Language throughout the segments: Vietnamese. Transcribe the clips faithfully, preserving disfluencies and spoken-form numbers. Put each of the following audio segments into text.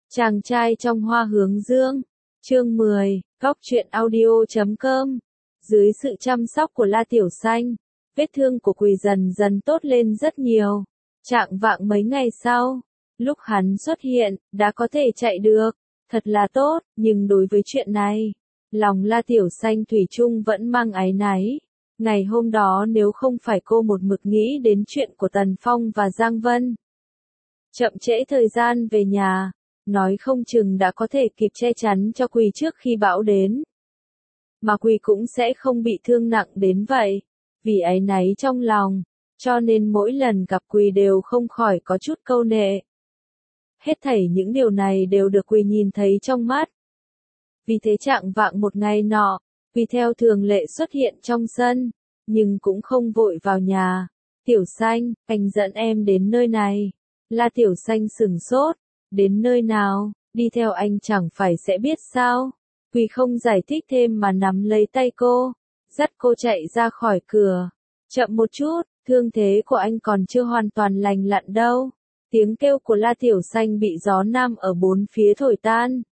Chàng trai trong hoa hướng dương. Chương mười, Góc truyện audio chấm com. Dưới sự chăm sóc của La Tiểu Xanh, vết thương của Quỳ dần dần tốt lên rất nhiều. Trạng vạng mấy ngày sau, lúc hắn xuất hiện, đã có thể chạy được. Thật là tốt, nhưng đối với chuyện này, lòng La Tiểu Xanh thủy chung vẫn mang áy náy. Ngày hôm đó nếu không phải cô một mực nghĩ đến chuyện của Tần Phong và Giang Vân, chậm trễ thời gian về nhà, nói không chừng đã có thể kịp che chắn cho Quỳ trước khi bão đến. Mà Quỳ cũng sẽ không bị thương nặng đến vậy, vì áy náy trong lòng, cho nên mỗi lần gặp Quỳ đều không khỏi có chút câu nệ. Hết thảy những điều này đều được Quỳ nhìn thấy trong mắt. Vì thế trạng vạng một ngày nọ, Quỳ theo thường lệ xuất hiện trong sân, nhưng cũng không vội vào nhà. Tiểu Xanh, anh dẫn em đến nơi này. La Tiểu Xanh sửng sốt. Đến nơi nào, đi theo anh chẳng phải sẽ biết sao. Quỳ không giải thích thêm mà nắm lấy tay cô, dắt cô chạy ra khỏi cửa. Chậm một chút, thương thế của anh còn chưa hoàn toàn lành lặn đâu. Tiếng kêu của La Tiểu Xanh bị gió nam ở bốn phía thổi tan,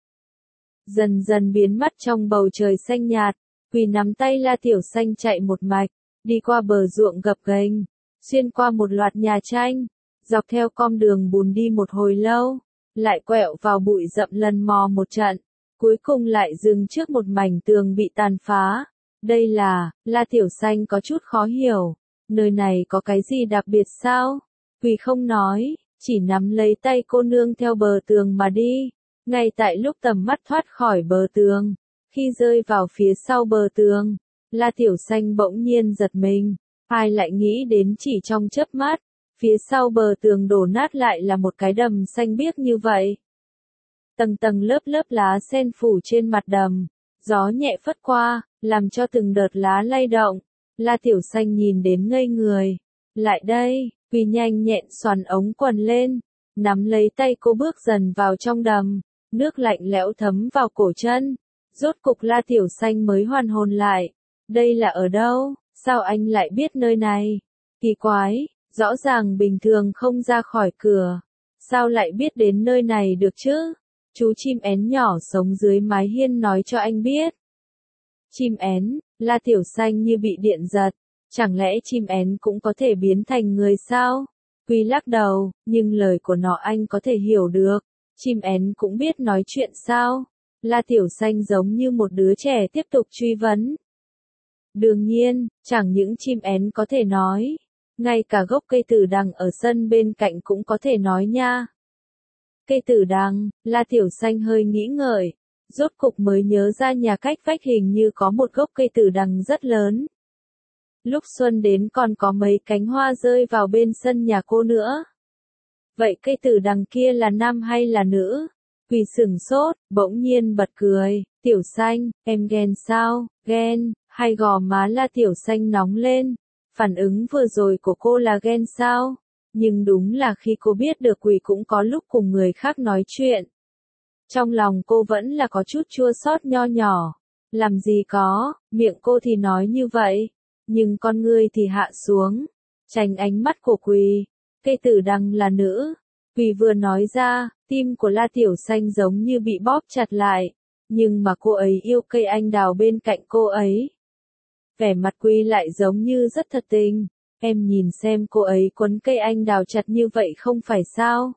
dần dần biến mất trong bầu trời xanh nhạt. Quỳ nắm tay La Tiểu Xanh chạy một mạch, đi qua bờ ruộng gập ghềnh, xuyên qua một loạt nhà tranh, dọc theo con đường bùn đi một hồi lâu, lại quẹo vào bụi rậm lần mò một trận, cuối cùng lại dừng trước một mảnh tường bị tàn phá. Đây là, La Tiểu Xanh có chút khó hiểu, nơi này có cái gì đặc biệt sao? Quỳ không nói, chỉ nắm lấy tay cô nương theo bờ tường mà đi. Ngay tại lúc tầm mắt thoát khỏi bờ tường, khi rơi vào phía sau bờ tường, La Tiểu Xanh bỗng nhiên giật mình, ai lại nghĩ đến chỉ trong chớp mắt, phía sau bờ tường đổ nát lại là một cái đầm xanh biếc như vậy. Tầng tầng lớp lớp lá sen phủ trên mặt đầm, gió nhẹ phất qua, làm cho từng đợt lá lay động. La Tiểu Xanh nhìn đến ngây người. Lại đây, Quỳ nhanh nhẹn xoắn ống quần lên, nắm lấy tay cô bước dần vào trong đầm, nước lạnh lẽo thấm vào cổ chân. Rốt cục La Tiểu Xanh mới hoàn hồn lại. Đây là ở đâu? Sao anh lại biết nơi này? Kỳ quái, rõ ràng bình thường không ra khỏi cửa. Sao lại biết đến nơi này được chứ? Chú chim én nhỏ sống dưới mái hiên nói cho anh biết. Chim én, La Tiểu Xanh như bị điện giật. Chẳng lẽ chim én cũng có thể biến thành người sao? Quỳ lắc đầu, nhưng lời của nó anh có thể hiểu được. Chim én cũng biết nói chuyện sao? La Tiểu Xanh giống như một đứa trẻ tiếp tục truy vấn. Đương nhiên, chẳng những chim én có thể nói, ngay cả gốc cây tử đằng ở sân bên cạnh cũng có thể nói nha. Cây tử đằng, La Tiểu Xanh hơi nghĩ ngợi, rốt cục mới nhớ ra nhà cách vách hình như có một gốc cây tử đằng rất lớn. Lúc xuân đến còn có mấy cánh hoa rơi vào bên sân nhà cô nữa. Vậy cây tử đằng kia là nam hay là nữ? Quỳ sửng sốt, bỗng nhiên bật cười. Tiểu Xanh, em ghen sao? Ghen, hay gò má La Tiểu Xanh nóng lên. Phản ứng vừa rồi của cô là ghen sao? Nhưng đúng là khi cô biết được Quỳ cũng có lúc cùng người khác nói chuyện, trong lòng cô vẫn là có chút chua xót nho nhỏ. Làm gì có, miệng cô thì nói như vậy, nhưng con ngươi thì hạ xuống, tránh ánh mắt của Quỳ. Cây tử đằng là nữ. Quỳ vừa nói ra, tim của La Tiểu Xanh giống như bị bóp chặt lại, nhưng mà cô ấy yêu cây anh đào bên cạnh cô ấy. Vẻ mặt Quỳ lại giống như rất thật tình. Em nhìn xem cô ấy quấn cây anh đào chặt như vậy không phải sao?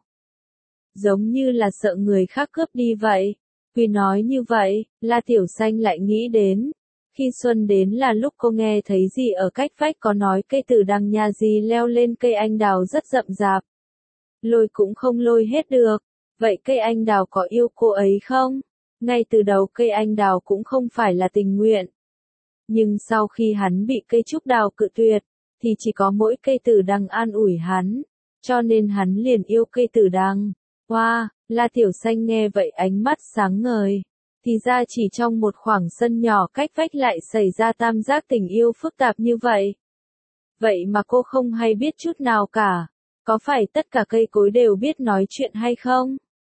Giống như là sợ người khác cướp đi vậy. Quỳ nói như vậy, La Tiểu Xanh lại nghĩ đến. Khi xuân đến là lúc cô nghe thấy gì ở cách vách có nói cây tử đằng nhà gì leo lên cây anh đào rất rậm rạp. Lôi cũng không lôi hết được. Vậy cây anh đào có yêu cô ấy không? Ngay từ đầu cây anh đào cũng không phải là tình nguyện. Nhưng sau khi hắn bị cây trúc đào cự tuyệt, thì chỉ có mỗi cây tử đằng an ủi hắn. Cho nên hắn liền yêu cây tử đằng. Wow, La Tiểu Xanh nghe vậy ánh mắt sáng ngời. Thì ra chỉ trong một khoảng sân nhỏ cách vách lại xảy ra tam giác tình yêu phức tạp như vậy. Vậy mà cô không hay biết chút nào cả. Có phải tất cả cây cối đều biết nói chuyện hay không?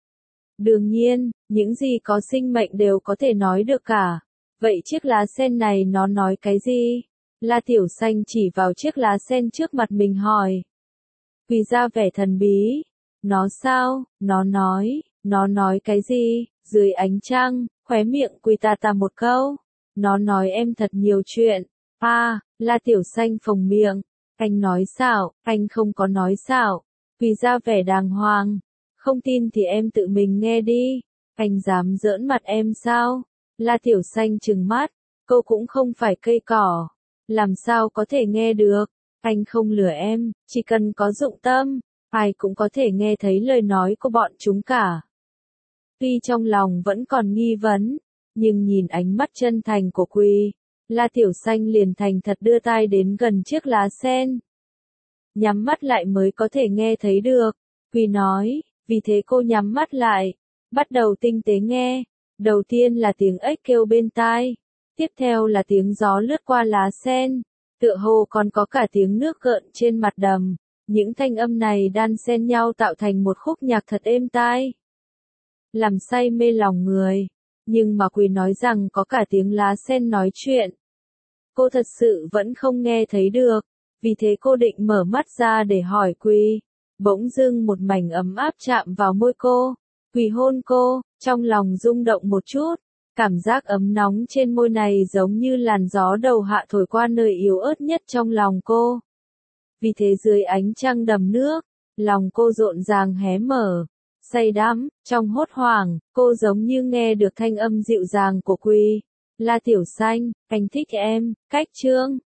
Đương nhiên, những gì có sinh mệnh đều có thể nói được cả. Vậy chiếc lá sen này nó nói cái gì? La Tiểu Xanh chỉ vào chiếc lá sen trước mặt mình hỏi. Quỳ ra vẻ thần bí. Nó sao? Nó nói, Nó nói cái gì? Dưới ánh trăng, khóe miệng Quy ta ta một câu. Nó nói em thật nhiều chuyện. À, La Tiểu Xanh phồng miệng. Anh nói xạo, anh không có nói xạo. Quy ra vẻ đàng hoàng. Không tin thì em tự mình nghe đi. Anh dám giỡn mặt em sao? La Tiểu Xanh trừng mắt. Cô cũng không phải cây cỏ. Làm sao có thể nghe được? Anh không lừa em, chỉ cần có dụng tâm, ai cũng có thể nghe thấy lời nói của bọn chúng cả. Tuy trong lòng vẫn còn nghi vấn, nhưng nhìn ánh mắt chân thành của Quy, La Tiểu Xanh liền thành thật đưa tai đến gần chiếc lá sen. Nhắm mắt lại mới có thể nghe thấy được, Quy nói, vì thế cô nhắm mắt lại, bắt đầu tinh tế nghe. Đầu tiên là tiếng ếch kêu bên tai, tiếp theo là tiếng gió lướt qua lá sen, tựa hồ còn có cả tiếng nước gợn trên mặt đầm. Những thanh âm này đan xen nhau tạo thành một khúc nhạc thật êm tai, làm say mê lòng người. Nhưng mà Quy nói rằng có cả tiếng lá sen nói chuyện. Cô thật sự vẫn không nghe thấy được, vì thế cô định mở mắt ra để hỏi Quy. Bỗng dưng một mảnh ấm áp chạm vào môi cô. Quy hôn cô, trong lòng rung động một chút. Cảm giác ấm nóng trên môi này giống như làn gió đầu hạ thổi qua nơi yếu ớt nhất trong lòng cô. Vì thế dưới ánh trăng đầm nước, lòng cô rộn ràng hé mở, say đắm, trong hốt hoảng, cô giống như nghe được thanh âm dịu dàng của Quy. La Tiểu Xanh, anh thích em, cách chương.